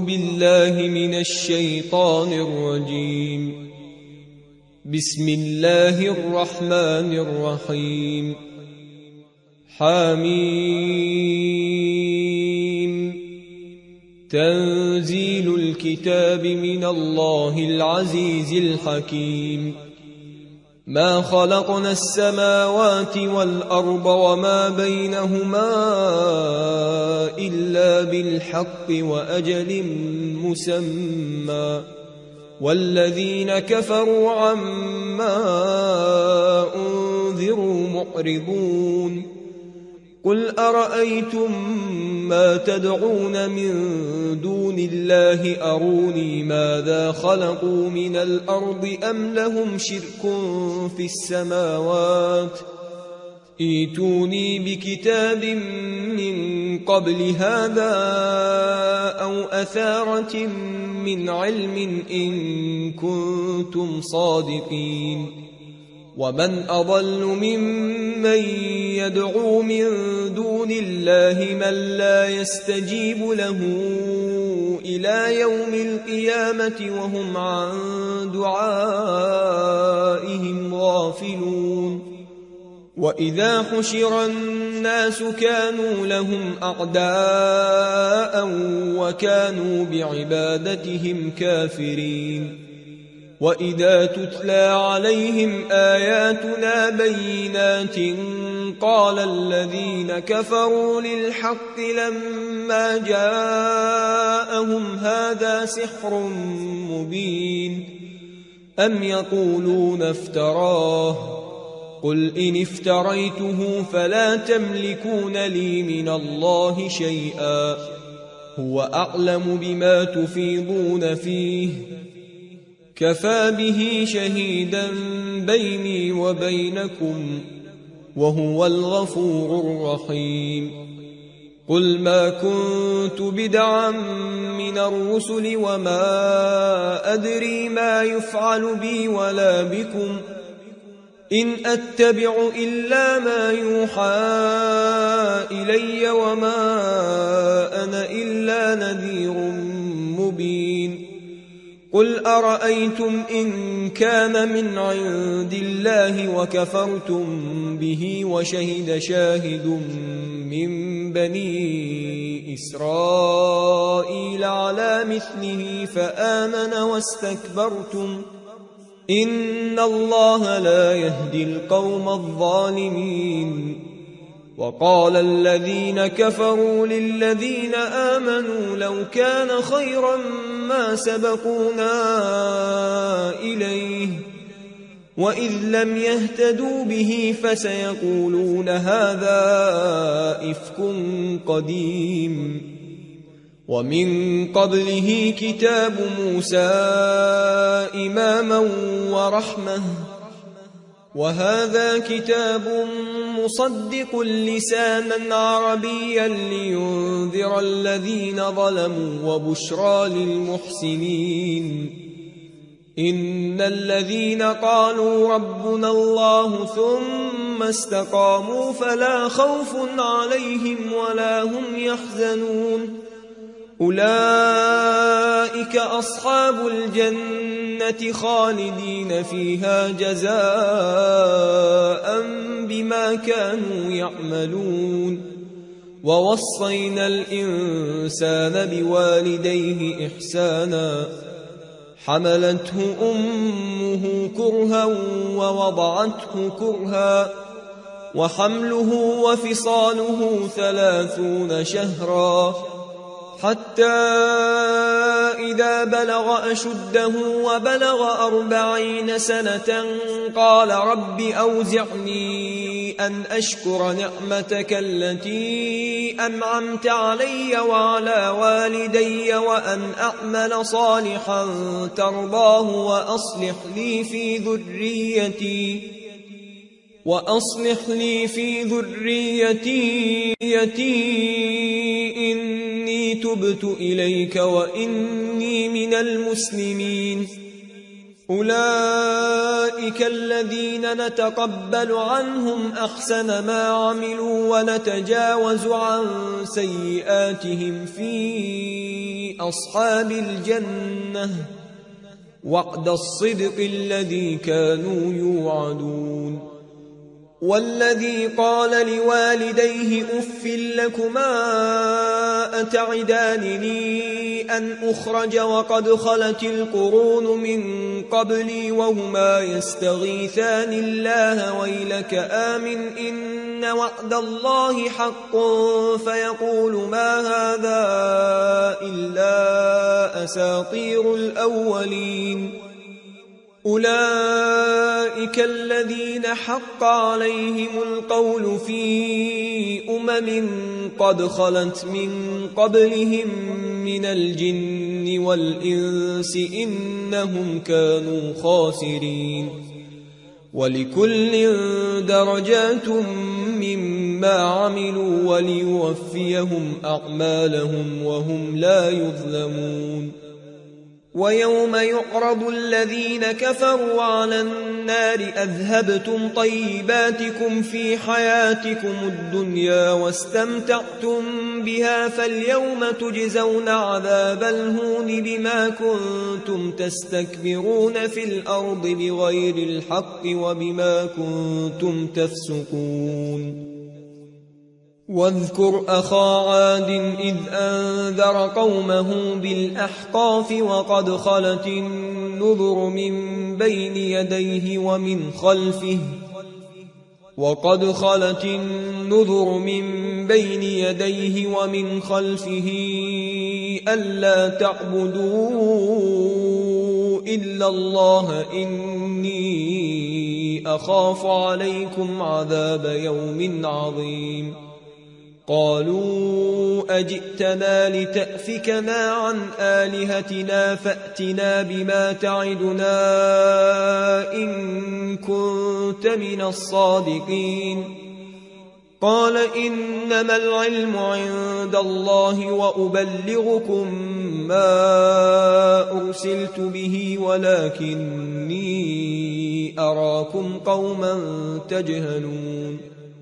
بالله من الشيطان الرجيم. بسم الله الرحمن الرحيم. حميم. تنزيل الكتاب من الله العزيز الحكيم. ما خلقنا السماوات والأرض وما بينهما إلا بالحق وأجل مسمى، والذين كفروا عما أنذروا معرضون. قل أرأيتم ما تدعون من دون الله أروني ماذا خلقوا من الأرض أم لهم شرك في السماوات، ائتوني بكتاب من قبل هذا أو أثارة من علم إن كنتم صادقين. ومن أضل ممن يدعو من دون الله من لا يستجيب له إلى يوم القيامة وهم عن دعائهم غافلون. وإذا حشر الناس كانوا لهم أعداء وكانوا بعبادتهم كافرين. وإذا تتلى عليهم آياتنا بينات قال الذين كفروا للحق لما جاءهم هذا سحر مبين. أم يقولون افتراه، قل إن افتريته فلا تملكون لي من الله شيئا، هو أعلم بما تفيضون فيه، كفى به شهيدا بيني وبينكم وهو الغفور الرحيم. قل ما كنت بدعا من الرسل وما أدري ما يفعل بي ولا بكم، إن أتبع إلا ما يوحى إلي وما أنا إلا نذير مبين. قل أرأيتم إن كان من عند الله وكفرتم به وشهد شاهد من بني إسرائيل على مثله فآمن واستكبرتم، إن الله لا يهدي القوم الظالمين. وقال الذين كفروا للذين آمنوا لو كان خيرا ما سبقونا إليه، وإذ لم يهتدوا به فسيقولون هذا إفك قديم. ومن قبله كتاب موسى إماما ورحمة، وهذا كتاب مصدق لسانا عربيا لينذر الذين ظلموا وبشرى للمحسنين. إن الذين قالوا ربنا الله ثم استقاموا فلا خوف عليهم ولا هم يحزنون، أولئك أصحاب الجنة خالدين فيها جزاء بما كانوا يعملون. ووصينا الإنسان بوالديه إحسانا، حملته أمه كرها ووضعته كرها، وحمله وفصاله 30 شهرا، حتى إذا بلغ أشده وبلغ 40 سنة قال رب أوزعني أن أشكر نعمتك التي أنعمت علي وعلى والدي وأن أعمل صالحا ترضاه وأصلح لي في ذريتي إني تبت إليك وإني من المسلمين. أولئك الذين نتقبل عنهم أحسن ما عملوا ونتجاوز عن سيئاتهم في أصحاب الجنة وعد الصدق الذي كانوا يوعدون والذي قال لوالديه أف لكما أتعدانني أن أخرج وقد خلت القرون من قبلي وهما يستغيثان الله ويلك آمن إن وعد الله حق فيقول ما هذا إلا أساطير الأولين أولئك الذين حق عليهم القول في قد خلت من قبلهم من الجن والإنس إنهم كانوا خاسرين ولكل درجات مما عملوا وليوفيهم أعمالهم وهم لا يظلمون ويوم يعرض الذين كفروا على النار أذهبتم طيباتكم في حياتكم الدنيا واستمتعتم بها فاليوم تجزون عذاب الهون بما كنتم تستكبرون في الأرض بغير الحق وبما كنتم تفسقون واذكر أخا عاد إذ أنذر قومه بالأحقاف وقد خلت النذر من بين يديه ومن خلفه ألا تعبدوا إلا الله إني أخاف عليكم عذاب يوم عظيم قالوا أجئتنا لتأفكنا عن آلهتنا فأتنا بما تعدنا إن كنت من الصادقين قال إنما العلم عند الله وأبلغكم ما أرسلت به ولكني أراكم قوما تجهلون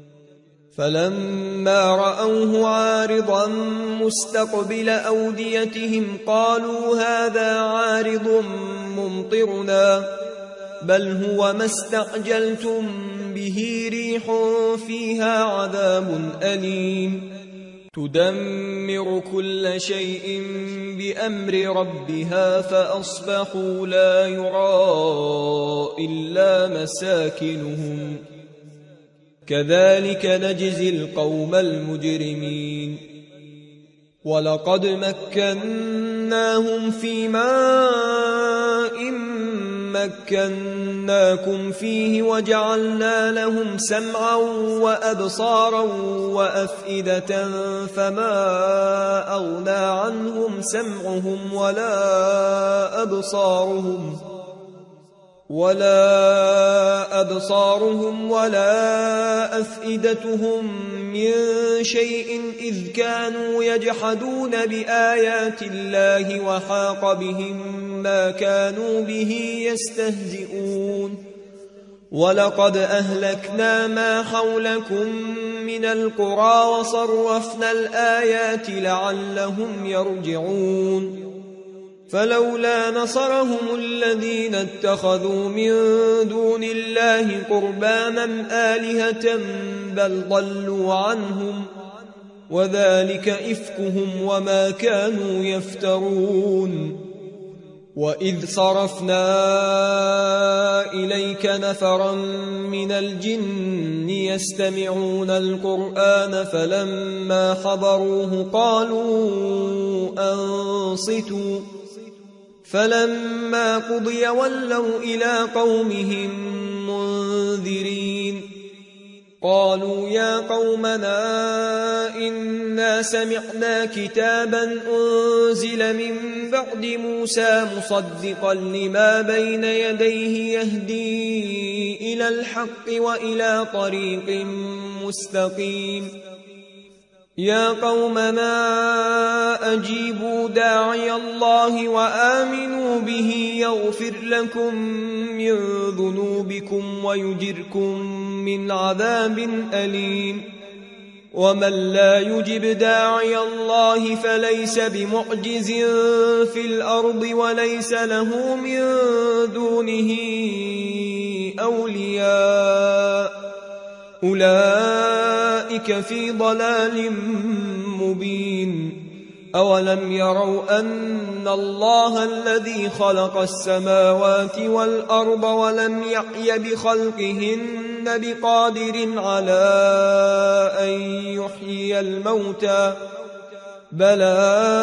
فلما رأوه عارضا مستقبل أوديتهم قالوا هذا عارض ممطرنا بل هو ما استعجلتم به ريح فيها عذاب أليم تدمر كل شيء بأمر ربها فأصبحوا لا يرى إلا مساكنهم كذلك نجزي القوم المجرمين ولقد مكناهم في ماء مكناكم فيه وجعلنا لهم سمعا وأبصارا وأفئدة فما أغنى عنهم سمعهم ولا أبصارهم ولا أفئدتهم من شيء إذ كانوا يجحدون بآيات الله وحاق بهم ما كانوا به يستهزئون ولقد أهلكنا ما حولكم من القرى وصرفنا الآيات لعلهم يرجعون فلولا نصرهم الذين اتخذوا من دون الله قربانا آلهة بل ضلوا عنهم وذلك إفكهم وما كانوا يفترون وإذ صرفنا إليك نفرا من الجن يستمعون القرآن فلما حضروه قالوا أنصتوا فلما قضي ولوا إلى قومهم منذرين قالوا يا قومنا إنا سمعنا كتابا أنزل من بعد موسى مصدقا لما بين يديه يهدي إلى الحق وإلى طريق مستقيم يا قومنا أجيبوا داعي الله وآمنوا به يغفر لكم من ذنوبكم ويجركم من عذاب أليم ومن لا يجب داعي الله فليس بمعجز في الأرض وليس له من دونه أولياء أولئك في ضلال مبين أولم يروا أن الله الذي خلق السماوات والأرض ولم يعي بخلقهن بقادر على أن يحيي الموتى بلى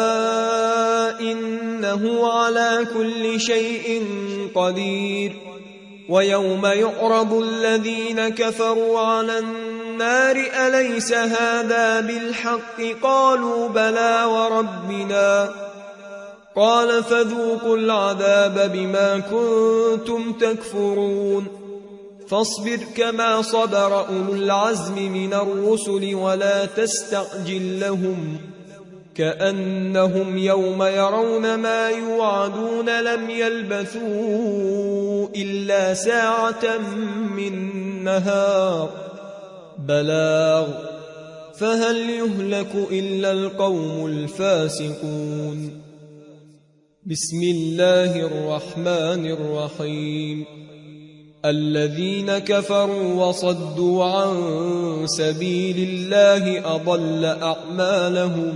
إنه على كل شيء قدير ويوم يعرض الذين كفروا على النار أليس هذا بالحق قالوا بلى وربنا قال فذوقوا العذاب بما كنتم تكفرون فاصبر كما صبر أولو العزم من الرسل ولا تستعجل لهم كأنهم يوم يرون ما يوعدون لم يلبثوا إلا ساعة من نهار بلاغ فهل يهلك إلا القوم الفاسقون بسم الله الرحمن الرحيم الذين كفروا وصدوا عن سبيل الله أضل أعمالهم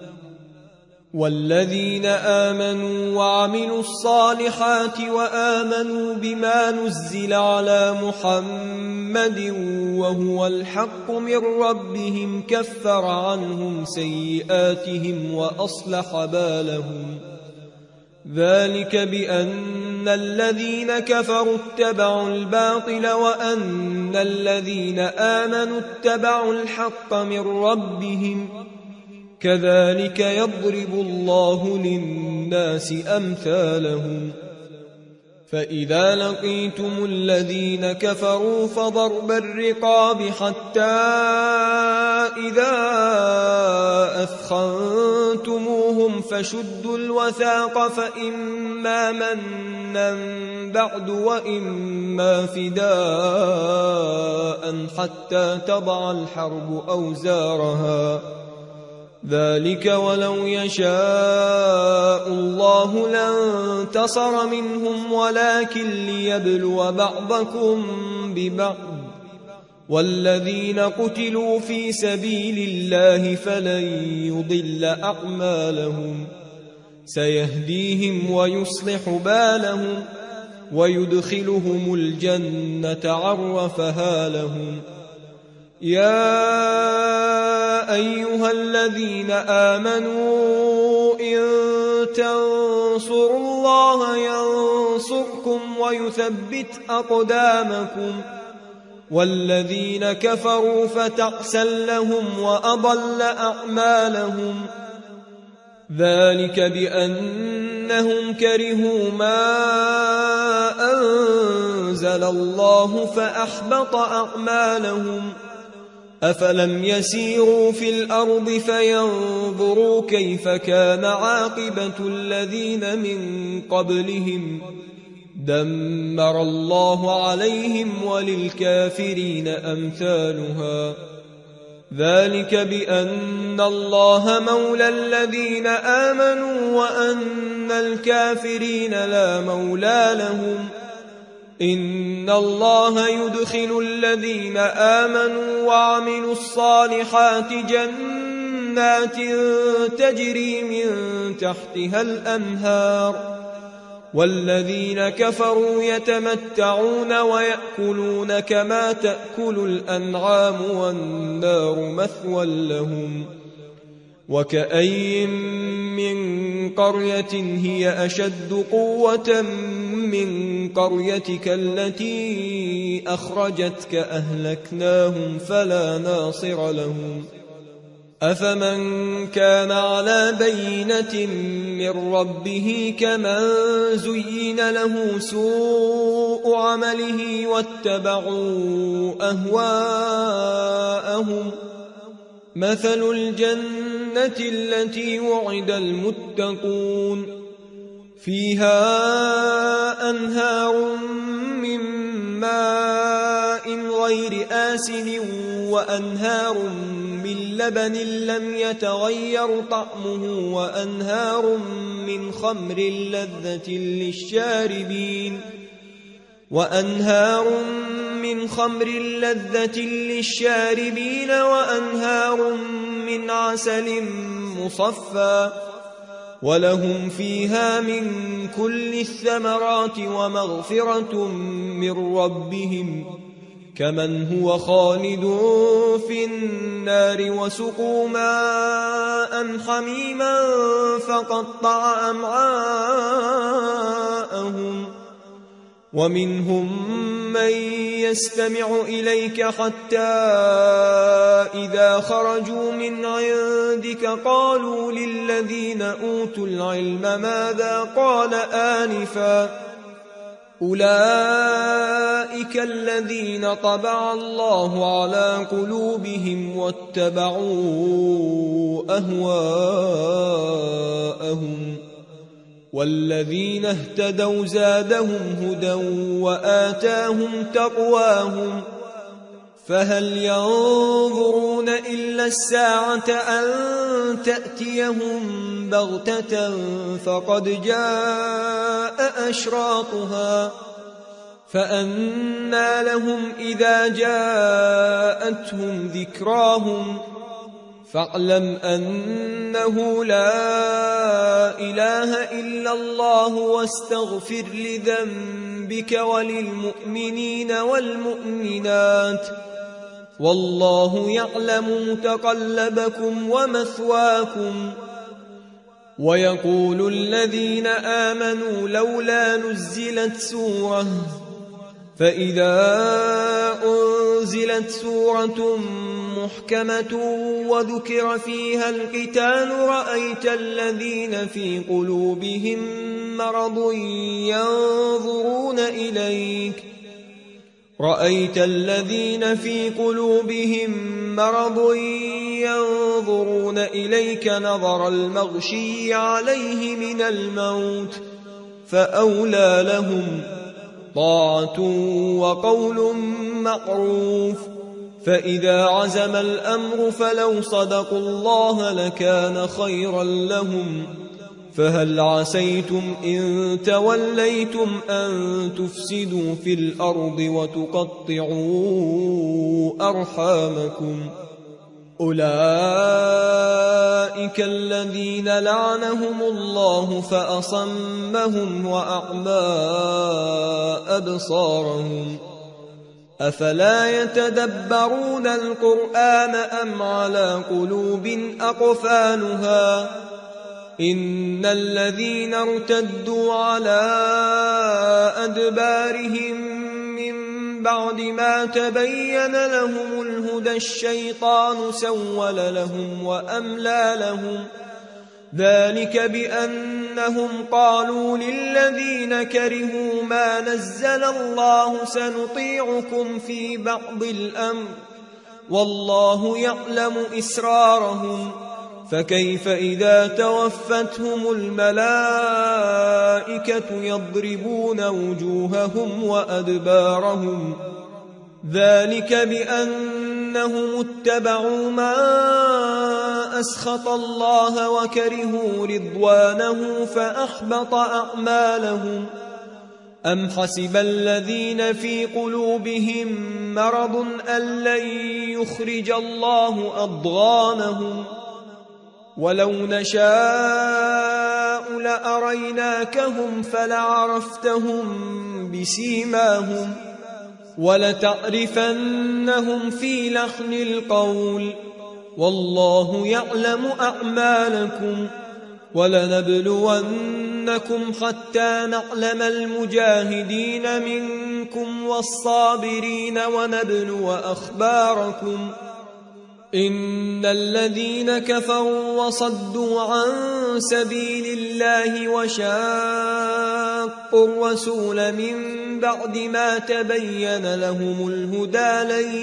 والذين آمنوا وعملوا الصالحات وآمنوا بما نزل على محمد وهو الحق من ربهم كفر عنهم سيئاتهم وأصلح بالهم ذلك بأن الذين كفروا اتبعوا الباطل وأن الذين آمنوا اتبعوا الحق من ربهم كذلك يضرب الله للناس أمثالهم فإذا لقيتم الذين كفروا فضرب الرقاب حتى إذا أثخنتموهم فشدوا الوثاق فإما منا بعد وإما فداء حتى تضع الحرب أوزارها ذلك ولو يشاء الله لانتصر منهم ولكن ليبلو بعضكم ببعض والذين قتلوا في سبيل الله فلن يضل أعمالهم سيهديهم ويصلح بالهم ويدخلهم الجنة عرفها لهم يا أيها الذين آمنوا إن تنصروا الله ينصركم ويثبت أقدامكم والذين كفروا فتعسا لهم وأضل أعمالهم ذلك بأنهم كرهوا ما أنزل الله فأحبط أعمالهم أفلم يسيروا في الأرض فينظروا كيف كان عاقبة الذين من قبلهم دمر الله عليهم وللكافرين أمثالها ذلك بأن الله مولى الذين آمنوا وأن الكافرين لا مولى لهم إن الله يدخل الذين آمنوا وعملوا الصالحات جنات تجري من تحتها الأنهار والذين كفروا يتمتعون ويأكلون كما تأكل الأنعام والنار مثوى لهم وكأي من قرية هي أشد قوة من قريتك التي أخرجتك أهلكناهم فلا ناصر لهم أفمن كان على بينة من ربه كمن زين له سوء عمله واتبعوا أهواءهم مثل الجنة التي وعد المتقون فيها أنهار من ماء غير آسن وأنهار من من لبن لم يتغير طعمه وأنهار من خمر لذة للشاربين وأنهار من عسل مصفى ولهم فيها من كل الثمرات ومغفرة من ربهم كمن هو خالد في النار وسقوا ماء حميما فقطع أمعاءهم ومنهم من يستمع إليك حتى إذا خرجوا من عندك قالوا للذين أوتوا العلم ماذا قال آنفا أولئك الذين طبع الله على قلوبهم واتبعوا أهواءهم والذين اهتدوا زادهم هدى وآتاهم تقواهم فهل ينظرون إلا الساعة أن تأتيهم بغتة فقد جاء أشراطها فأنى لهم إذا جاءتهم ذكراهم فاعلم أنه لا إله إلا الله واستغفر لذنبك وللمؤمنين والمؤمنات والله يعلم متقلبكم ومثواكم ويقول الذين آمنوا لولا نزلت سورة فإذا أنزلت سورة محكمة وذكر فيها القتال رأيت الذين في قلوبهم مرض ينظرون إليك نظر المغشي عليه من الموت فأولى لهم طاعة وقول معروف فإذا عزم الأمر فلو صدقوا الله لكان خيرا لهم فهل عسيتم إن توليتم أن تفسدوا في الأرض وتقطعوا أرحامكم أولئك الذين لعنهم الله فأصمهم وأعمى أبصارهم أفلا يتدبرون القرآن أم على قلوب أقفالها إن الذين ارتدوا على أدبارهم من بعد ما تبين لهم الهدى الشيطان سول لهم وأملى لهم ذلك بأنهم قالوا للذين كرهوا ما نزل الله سنطيعكم في بعض الأمر والله يعلم إسرارهم فكيف إذا توفتهم الملائكة يضربون وجوههم وأدبارهم ذلك بأنهم اتبعوا ما أسخط الله وكرهوا رضوانه فأحبط أعمالهم أم حسب الذين في قلوبهم مرض أن لن يخرج الله أضغانهم ولو نشاء لأريناكهم فلعرفتهم بسيماهم ولتعرفنهم في لحن القول والله يعلم أعمالكم ولنبلونكم حتى نعلم المجاهدين منكم والصابرين ونبلو أخباركم إن الذين كفروا وصدوا عن سبيل الله وشاقوا الرسول من بعد ما تبين لهم الهدى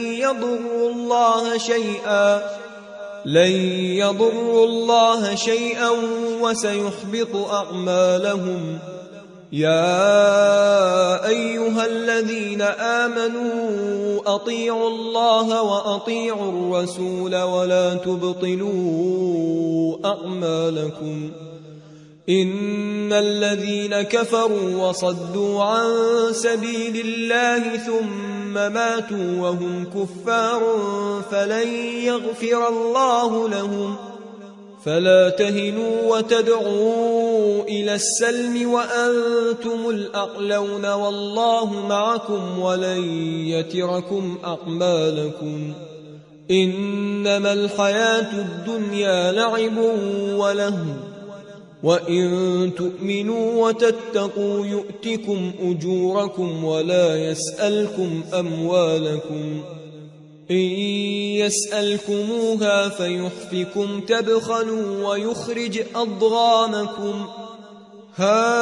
لن يضروا الله شيئا وسيحبط أعمالهم يا أيها الذين آمنوا أطيعوا الله وأطيعوا الرسول ولا تبطلوا أعمالكم إن الذين كفروا وصدوا عن سبيل الله ثم ماتوا وهم كفار فلن يغفر الله لهم فلا تهنوا وتدعوا إلى السلم وأنتم الأعلون والله معكم ولن يتركم أعمالكم إنما الحياة الدنيا لعب ولهو وإن تؤمنوا وتتقوا يؤتكم أجوركم ولا يسألكم أموالكم إن يسألكموها فيحفكم تبخلوا ويخرج أضغانكم ها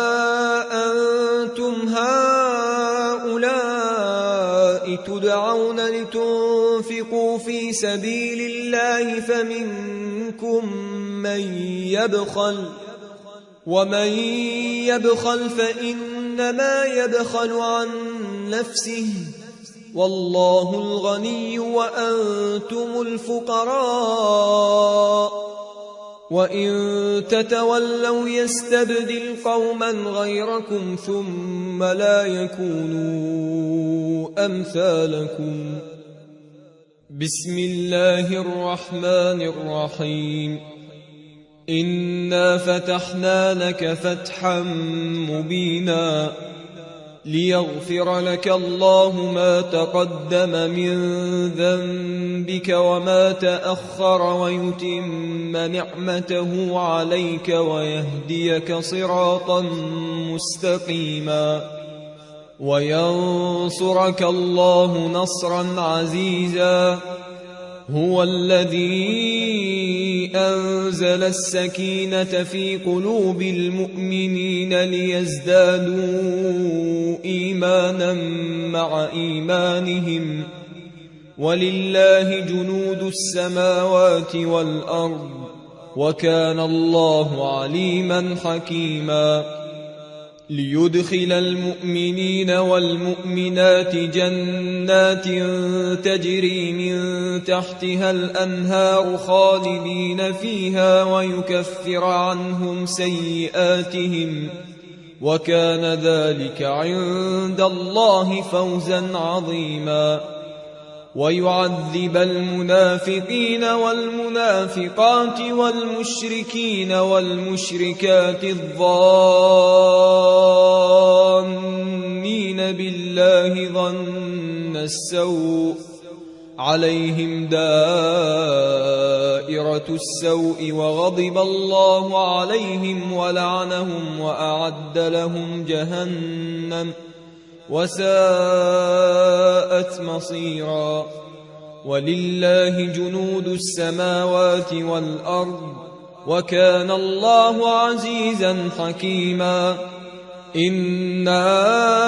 أنتم هؤلاء تدعون لتنفقوا في سبيل الله فمنكم من يبخل ومن يبخل فإنما يبخل عن نفسه والله الغني وأنتم الفقراء وإن تتولوا يستبدل قوما غيركم ثم لا يكونوا أمثالكم بسم الله الرحمن الرحيم إنا فتحنا لك فتحا مبينا ليغفر لك الله ما تقدم من ذنبك وما تأخر ويتم نعمته عليك ويهديك صراطا مستقيما وينصرك الله نصرا عزيزا هو الذي أنزل السكينة في قلوب المؤمنين ليزدادوا إيمانا مع إيمانهم ولله جنود السماوات والأرض وكان الله عليما حكيما ليدخل المؤمنين والمؤمنات جنات تجري من تحتها الأنهار خالدين فيها ويكفر عنهم سيئاتهم وكان ذلك عند الله فوزا عظيما ويعذب المنافقين والمنافقات والمشركين والمشركات الظانين بالله ظن السوء عليهم دائرة السوء وغضب الله عليهم ولعنهم وأعد لهم جهنم وساءت مصيرا ولله جنود السماوات والأرض وكان الله عزيزا حكيما إنا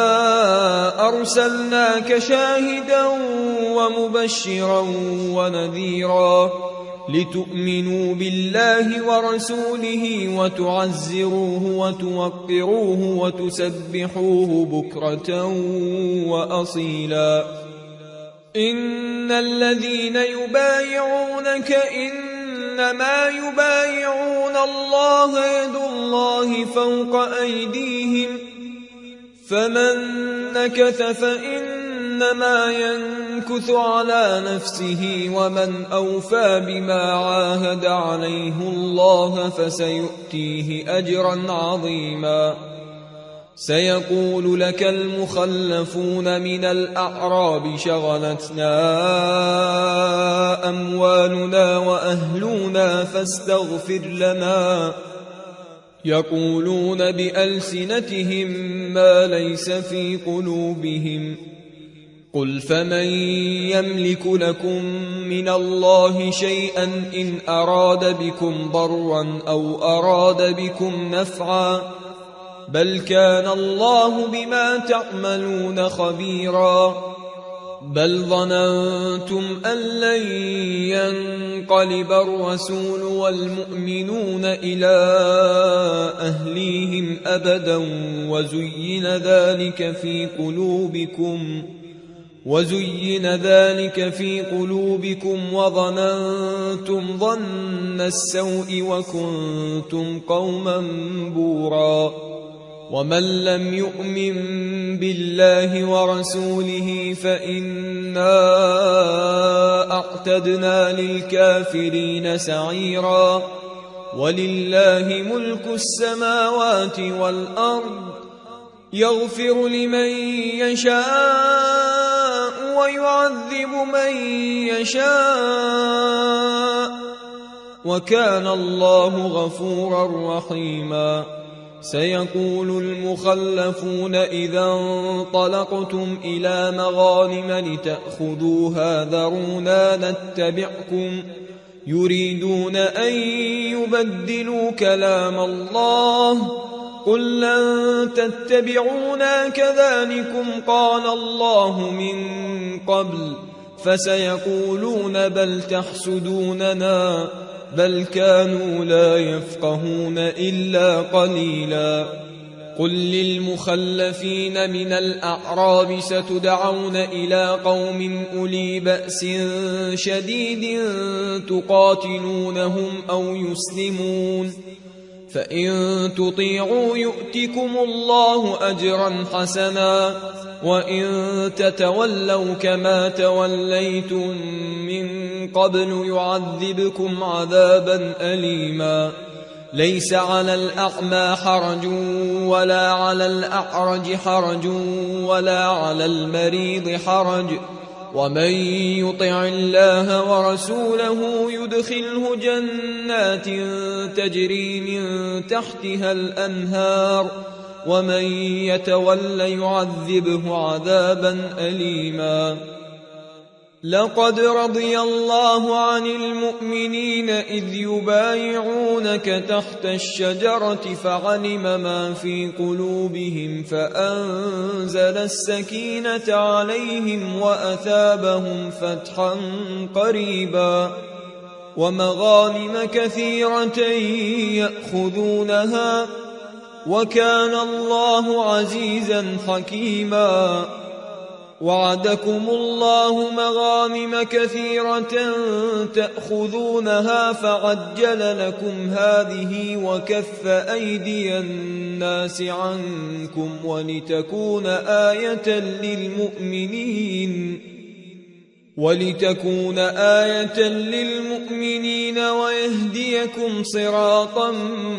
أرسلناك شاهدا ومبشرا ونذيرا لتؤمنوا بالله ورسوله وتعزروه وتوقروه وتسبحوه بكرة وأصيلا إن الذين يبايعونك إنما يبايعون الله يد الله فوق أيديهم فمن نكث فإنما ينكث على نفسه ومن أوفى بما عاهد عليه الله فسيؤتيه أجرا عظيما سيقول لك المخلفون من الأعراب شغلتنا أموالنا وأهلنا فاستغفر لنا يقولون بألسنتهم ما ليس في قلوبهم قل فمن يملك لكم من الله شيئا إن أراد بكم ضرا أو أراد بكم نفعا بل كان الله بما تعملون خبيرا بل ظننتم أن لن ينقلب الرسول والمؤمنون إلى أهليهم أبدا وزين ذلك في قلوبكم وظننتم ظن السوء وكنتم قوما بورا ومن لم يؤمن بالله ورسوله فإنا أعتدنا للكافرين سعيرا ولله ملك السماوات والأرض يغفر لمن يشاء ويعذب من يشاء وكان الله غفورا رحيما سيقول المخلفون إذا انطلقتم إلى مغانم لتأخذوها ذرونا نتبعكم يريدون أن يبدلوا كلام الله قل لن تتبعونا كذلكم قال الله من قبل فسيقولون بل تحسدوننا بل كانوا لا يفقهون إلا قليلا قل للمخلفين من الأعراب ستدعون إلى قوم أولي بأس شديد تقاتلونهم أو يسلمون فإن تطيعوا يؤتكم الله أجرا حسنا وإن تتولوا كما توليتم من قبل يعذبكم عذابا أليما ليس على الأعمى حرج ولا على الأعرج حرج ولا على المريض حرج ومن يطع الله ورسوله يدخله جنات تجري من تحتها الأنهار ومن يتول يعذبه عذابا أليما لقد رضي الله عن المؤمنين إذ يبايعونك تحت الشجرة فعلم ما في قلوبهم فأنزل السكينة عليهم وأثابهم فتحا قريبا ومغانم كثيرة يأخذونها وكان الله عزيزا حكيما وعدكم الله مغانم كثيرة تأخذونها فعجل لكم هذه وكف أيدي الناس عنكم ولتكون آية للمؤمنين ويهديكم صراطا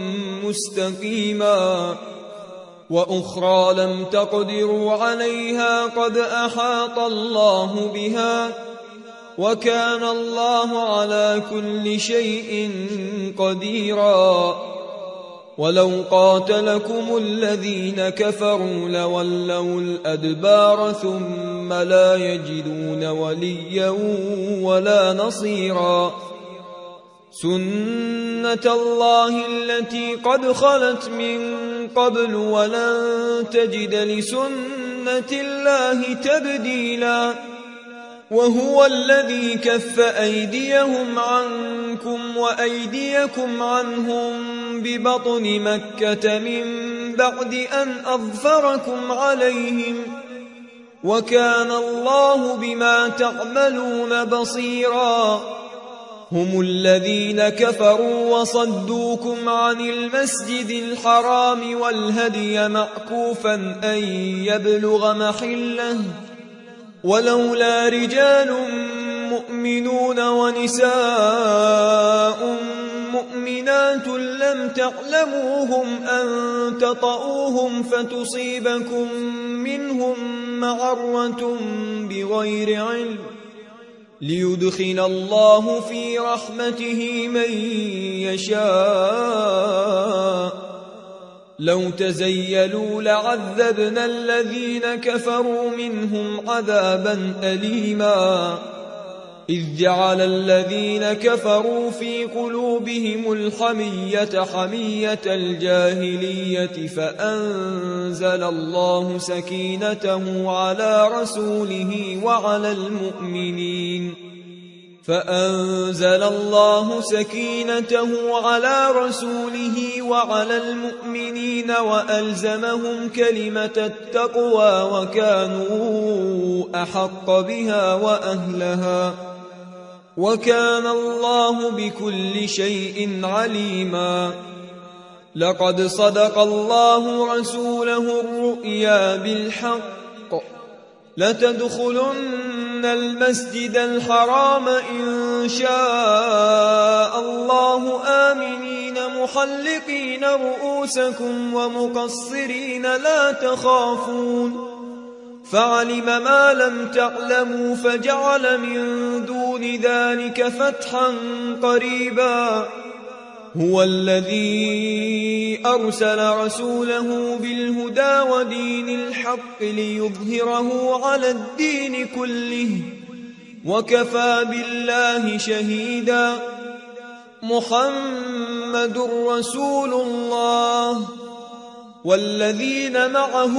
مستقيما وأخرى لم تقدروا عليها قد أحاط الله بها وكان الله على كل شيء قديرا ولو قاتلكم الذين كفروا لولوا الأدبار ثم لا يجدون وليا ولا نصيرا سنة الله التي قد خلت من قبل ولن تجد لسنة الله تبديلا وهو الذي كف أيديهم عنكم وأيديكم عنهم ببطن مكة من بعد أن أظفركم عليهم وكان الله بما تعملون بصيرا هم الذين كفروا وصدوكم عن المسجد الحرام والهدي معكوفا أن يبلغ محله ولولا رجال مؤمنون ونساء مؤمنات لم تعلموهم أن تطؤوهم فتصيبكم منهم معرة بغير علم ليدخل الله في رحمته من يشاء لو تزيلوا لعذبنا الذين كفروا منهم عذابا أليما إذ جعل الذين كفروا في قلوبهم الحمية حمية الجاهلية فأنزل الله سكينته على رسوله وعلى المؤمنين فأنزل الله سكينته على رسوله وعلى المؤمنين وألزمهم كلمة التقوى وكانوا أحق بها وأهلها وكان الله بكل شيء عليما. لقد صدق الله رسوله الرؤيا بالحق لتدخلن المسجد الحرام إن شاء الله آمنين محلقين رؤوسكم ومقصرين لا تخافون فعلم ما لم تعلموا فجعل من دون ذلك فتحا قريبا. هو الذي أرسل رسوله بالهدى ودين الحق ليظهره على الدين كله وكفى بالله شهيدا. محمد رسول الله والذين معه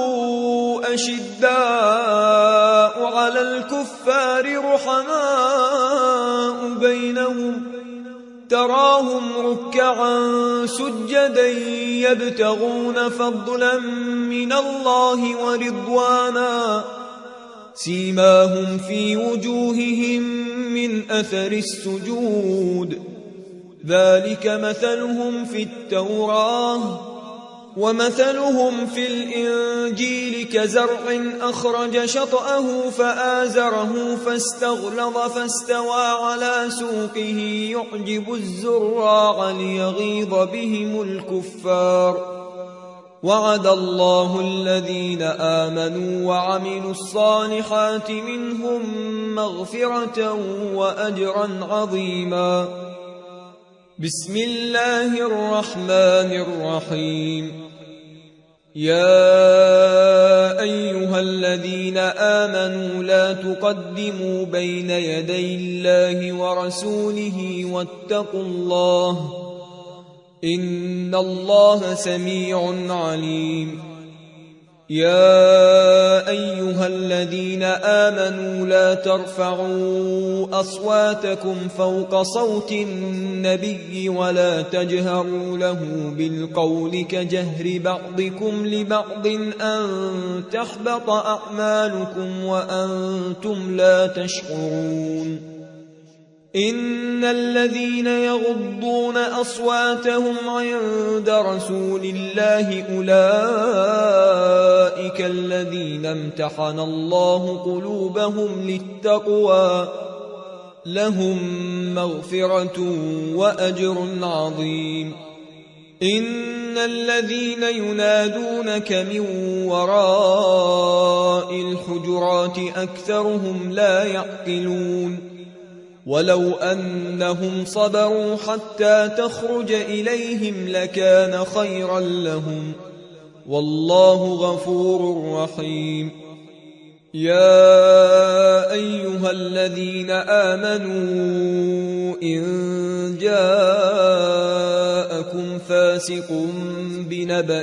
أشداء على الكفار رحماء بينهم تراهم ركعا سجدا يبتغون فضلا من الله ورضوانا سيماهم في وجوههم من أثر السجود ذلك مثلهم في التوراة ومثلهم في الإنجيل كزرع أخرج شطأه فآزره فاستغلظ فاستوى على سوقه يعجب الزراع ليغيظ بهم الكفار. وعد الله الذين آمنوا وعملوا الصالحات منهم مغفرة وأجرا عظيما. بسم الله الرحمن الرحيم. يا أيها الذين آمنوا لا تقدموا بين يدي الله ورسوله واتقوا الله إن الله سميع عليم. يا أيها الذين آمنوا لا ترفعوا أصواتكم فوق صوت النبي ولا تجهروا له بالقول كجهر بعضكم لبعض أن تحبط أعمالكم وأنتم لا تشعرون. إن الذين يغضون أصواتهم عند رسول الله أولئك الذين امتحن الله قلوبهم للتقوى لهم مغفرة وأجر عظيم. إن الذين ينادونك من وراء الحجرات أكثرهم لا يعقلون. ولو أنهم صبروا حتى تخرج إليهم لكان خيرا لهم والله غفور رحيم. يا أيها الذين آمنوا إن جاءكم فاسق بنبأ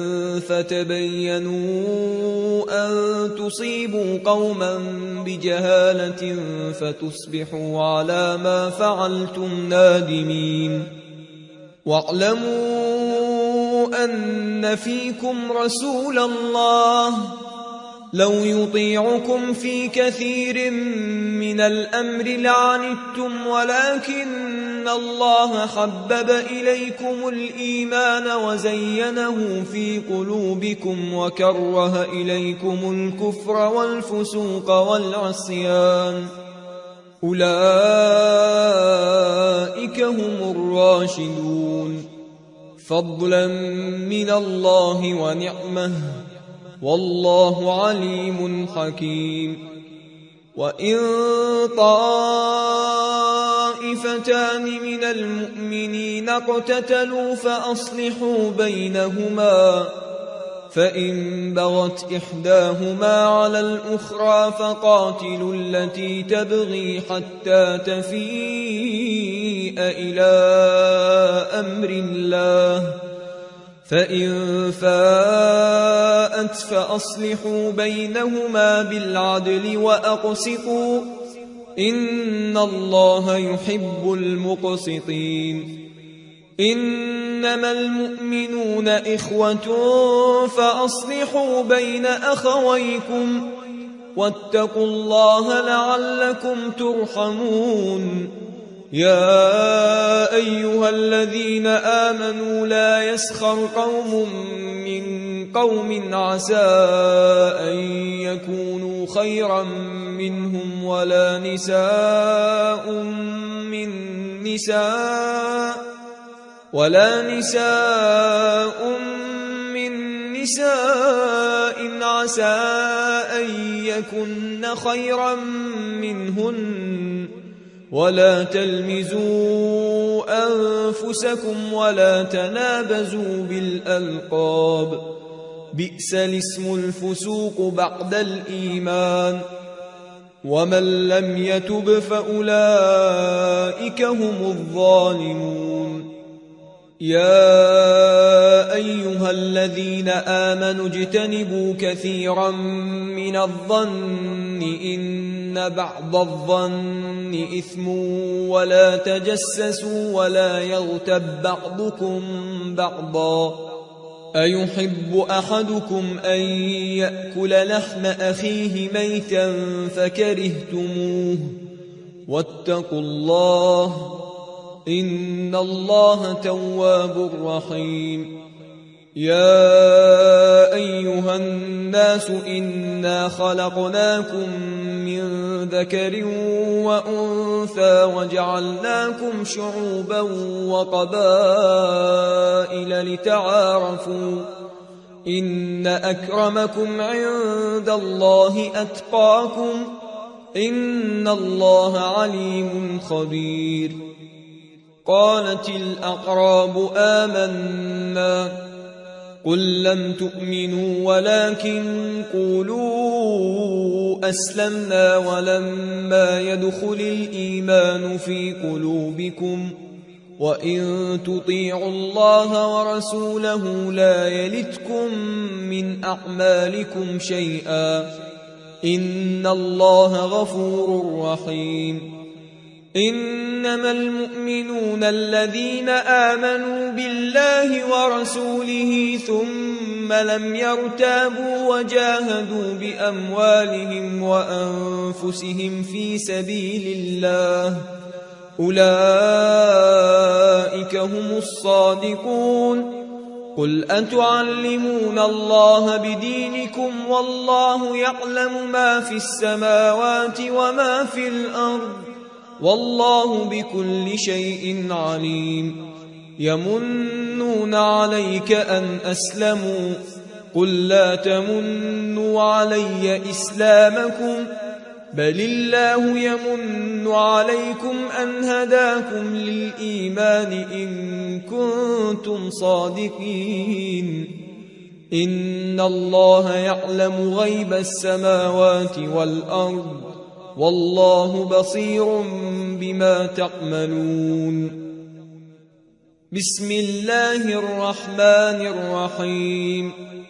فتبينوا أن تصيبوا قوما بجهالة فتصبحوا على ما فعلتم نادمين. واعلموا أن فيكم رسول الله لو يطيعكم في كثير من الأمر لعنتم ولكن الله حبب إليكم الإيمان وزينه في قلوبكم وكره إليكم الكفر والفسوق والعصيان أولئك هم الراشدون فضلا من الله ونعمه والله عليم حكيم. وإن طائفتان من المؤمنين اقتتلوا فأصلحوا بينهما فإن بغت إحداهما على الأخرى فقاتلوا التي تبغي حتى تفيء إلى أمر الله فإن فاءت فأصلحوا بينهما بالعدل إن الله يحب المقسطين إنما المؤمنون إخوة فأصلحوا بين أخويكم واتقوا الله لعلكم ترحمون يا أيها الذين آمنوا لا يسخر قوم من قوم عسى أن يكونوا خيرا منهم ولا نساء من نساء عسى أن يكن خيرا منهن ولا تلمزوا أنفسكم ولا تنابزوا بالألقاب بئس الاسم الفسوق بعد الإيمان ومن لم يتب فأولئك هم الظالمون يا أيها الذين آمنوا اجتنبوا كثيرا من الظن إن بعض الظن إثم ولا تجسسوا ولا يغتب بعضكم بعضا أيحب أحدكم أن يأكل لحم أخيه ميتا فكرهتموه واتقوا الله إن الله تواب رحيم يا أيها الناس إنا خلقناكم من ذكر وأنثى وجعلناكم شعوبا وقبائل لتعارفوا إن أكرمكم عند الله أتقاكم إن الله عليم خبير قالت الأعراب آمنا قل لم تؤمنوا ولكن قولوا أسلمنا ولما يدخل الإيمان في قلوبكم وإن تطيعوا الله ورسوله لا يلتكم من أعمالكم شيئا إن الله غفور رحيم إنما المؤمنون الذين آمنوا بالله ورسوله ثم لم يرتابوا وجاهدوا بأموالهم وأنفسهم في سبيل الله أولئك هم الصادقون قل أتعلمون الله بدينكم والله يعلم ما في السماوات وما في الأرض والله بكل شيء عليم يمنون عليك أن أسلموا قل لا تمنوا علي إسلامكم بل الله يمن عليكم أن هداكم للإيمان إن كنتم صادقين إن الله يعلم غيب السماوات والأرض والله بصير بما تعملون بسم الله الرحمن الرحيم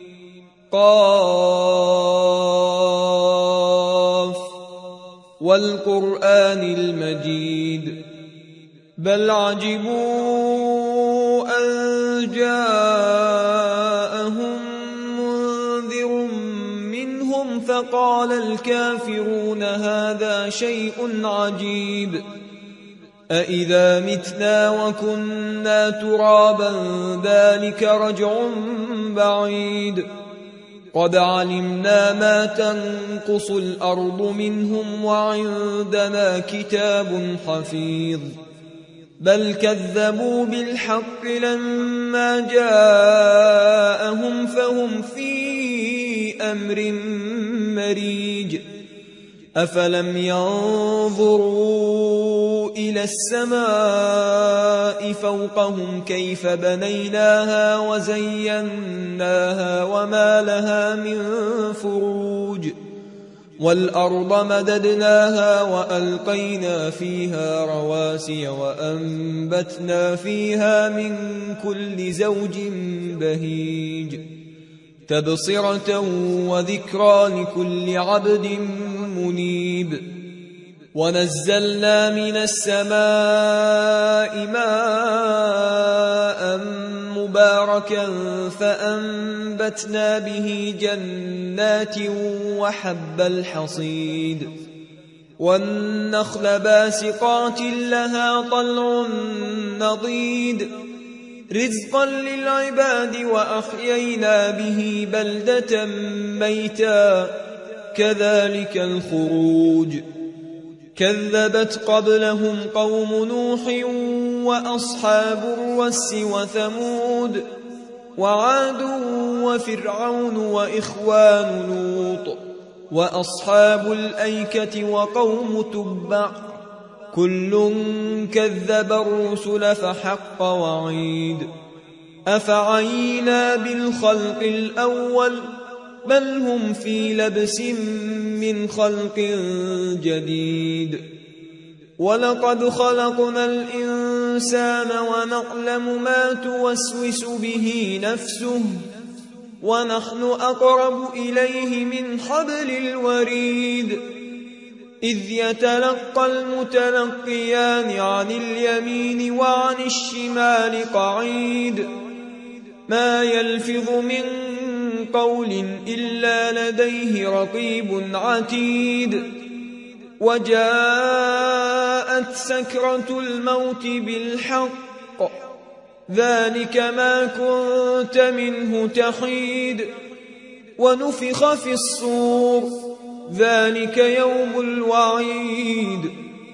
قاف والقرآن المجيد بل عجبوا أن جاءهم منذر منهم فقال الكافرون هذا شيء عجيب أإذا متنا وكنا ترابا ذلك رجع بعيد قد علمنا ما تنقص الأرض منهم وعندنا كتاب حفيظ بل كذبوا بالحق لما جاءهم فهم في أمر مريج أفلم ينظروا إلى السماء فوقهم كيف بنيناها وزيناها وما لها من فروج والأرض مددناها وألقينا فيها رواسي وأنبتنا فيها من كل زوج بهيج تبصرة وذكرى لكل عبد منيب ونزلنا من السماء ماء مباركا فأنبتنا به جنات وحب الحصيد والنخل باسقات لها طلع نضيد رزقا للعباد وأحيينا به بلدة ميتا كذلك الخروج كذبت قبلهم قوم نوح وأصحاب الرس وثمود وعاد وفرعون وإخوان لوط وأصحاب الأيكة وقوم تبع كل كذب الرسل فحق وعيد أفعينا بالخلق الأول بل هم في لبس من خلق جديد ولقد خلقنا الإنسان ونعلم ما توسوس به نفسه ونحن أقرب إليه من حبل الوريد إذ يتلقى المتلقيان عن اليمين وعن الشمال قعيد ما يلفظ من قول إلا لديه رقيب عتيد وجاءت سكرة الموت بالحق ذلك ما كنت منه تحيد ونفخ في الصور ذلك يوم الوعيد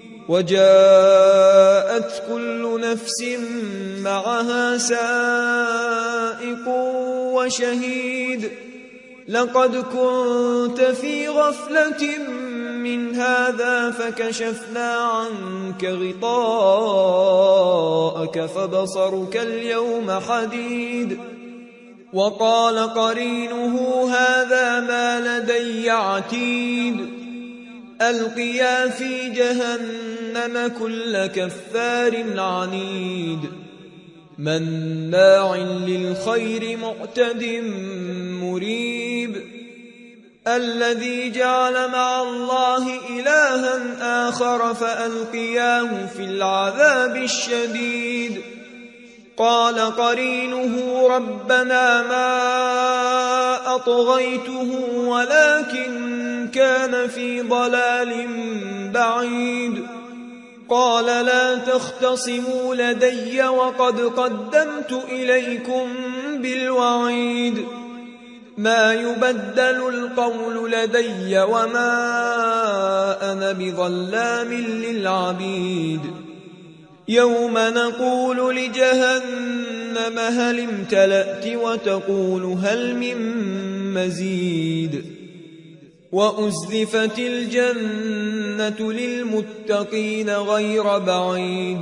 وجاءت كل نفس معها سائق وشهيد لقد كنت في غفلة من هذا فكشفنا عنك غطاءك فبصرك اليوم حديد وقال قرينه هذا ما لدي عتيد ألقيا في جهنم كل كفار عنيد مناع للخير معتد مريب الذي جعل مع الله إلها آخر فألقياه في العذاب الشديد قال قرينه ربنا ما أطغيته ولكن كان في ضلال بعيد قال لا تختصموا لدي وقد قدمت إليكم بالوعيد ما يبدل القول لدي وما أنا بظلام للعبيد يوم نقول لجهنم هل امتلأت وتقول هل من مزيد وأزلفت الجنة للمتقين غير بعيد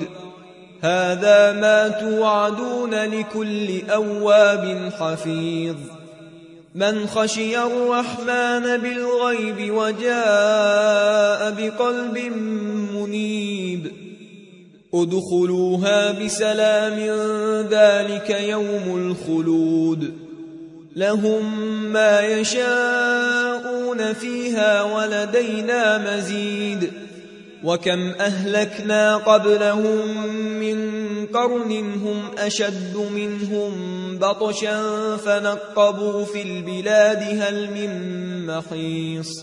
هذا ما توعدون لكل أواب حفيظ من خشي الرحمن بالغيب وجاء بقلب منيب ادخلوها بسلام ذلك يوم الخلود لهم ما يشاءون فيها ولدينا مزيد وكم أهلكنا قبلهم من قرن هم أشد منهم بطشا فنقبوا في البلاد هل من محيص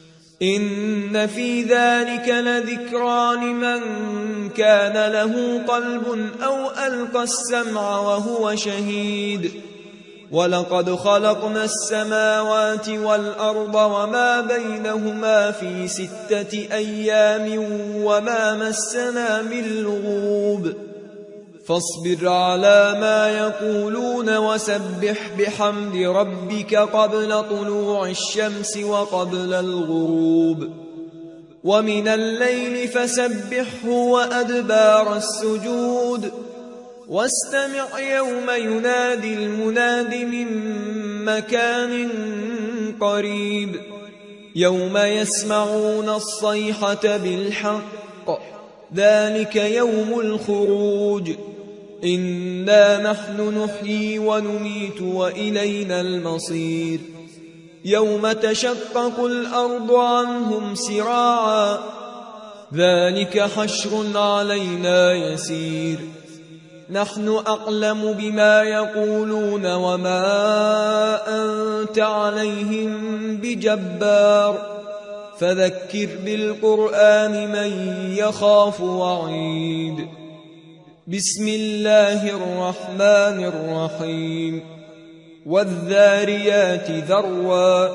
إن في ذلك لذكرى لمن كان له قلب أو ألقى السمع وهو شهيد ولقد خلقنا السماوات والأرض وما بينهما في 6 أيام وما مسنا من لغوب فاصبر على ما يقولون وسبح بحمد ربك قبل طلوع الشمس وقبل الغروب ومن الليل فسبحه وأدبار السجود واستمع يوم ينادي المناد من مكان قريب يوم يسمعون الصيحة بالحق ذلك يوم الخروج إنا نحن نحيي ونميت وإلينا المصير يوم تشقق الأرض عنهم سراعا ذلك حشر علينا يسير نحن أعلم بما يقولون وما أنت عليهم بجبار فذكر بالقرآن من يخاف وعيد بسم الله الرحمن الرحيم والذاريات ذروا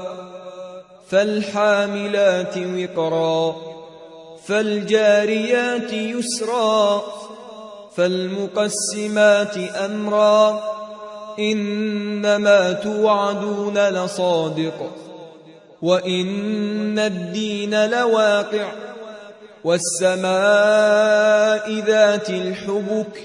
فالحاملات وقرا فالجاريات يسرا فالمقسمات أمرا إنما توعدون لصادق وإن الدين لواقع والسماء ذات الحبك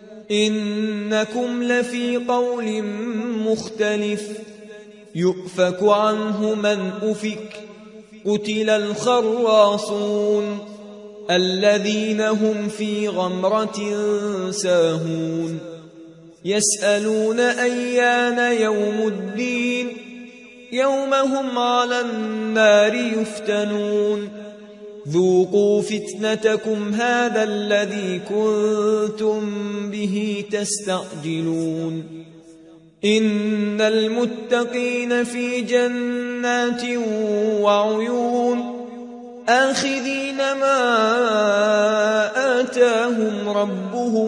إنكم لفي قول مختلف يؤفك عنه من أفك قتل الخراصون الذين هم في غمرة ساهون يسألون أيان يوم الدين يوم هم على النار يفتنون ذوقوا فتنتكم هذا الذي كنتم به تستعجلون إن المتقين في جنات وعيون آخذين ما آتاهم ربهم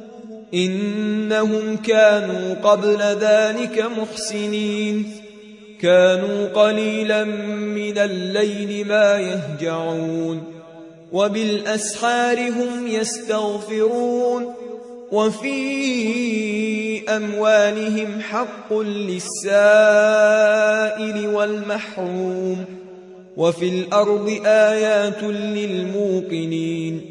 إنهم كانوا قبل ذلك محسنين كانوا قليلا من الليل ما يهجعون وبالأسحار هم يستغفرون وفي أموالهم حق للسائل والمحروم وفي الأرض آيات للموقنين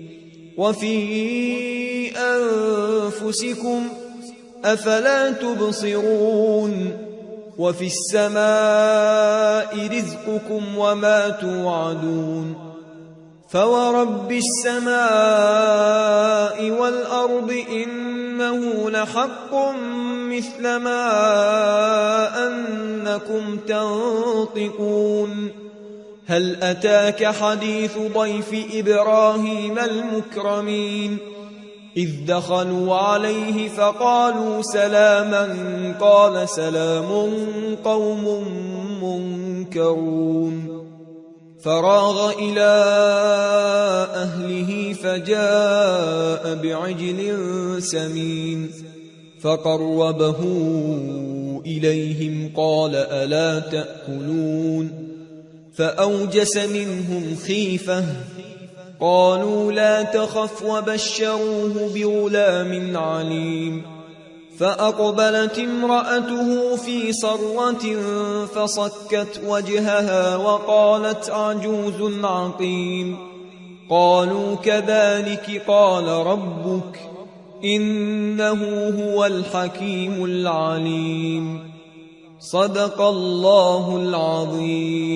وفي أنفسكم أفلا تبصرون وفي السماء رزقكم وما توعدون فورب السماء والأرض إنه لحق مثل ما أنكم تنطقون هل أتاك حديث ضيف إبراهيم المكرمين إذ دخلوا عليه فقالوا سلاما قال سلام قوم منكرون فراغ إلى أهله فجاء بعجل سمين فقربه إليهم قال ألا تأكلون فأوجس منهم خيفة قالوا لا تخف وبشروه بغلام عليم فأقبلت امرأته في صرة فصكت وجهها وقالت عجوز عقيم قالوا كذلك قال ربك إنه هو الحكيم العليم صدق الله العظيم.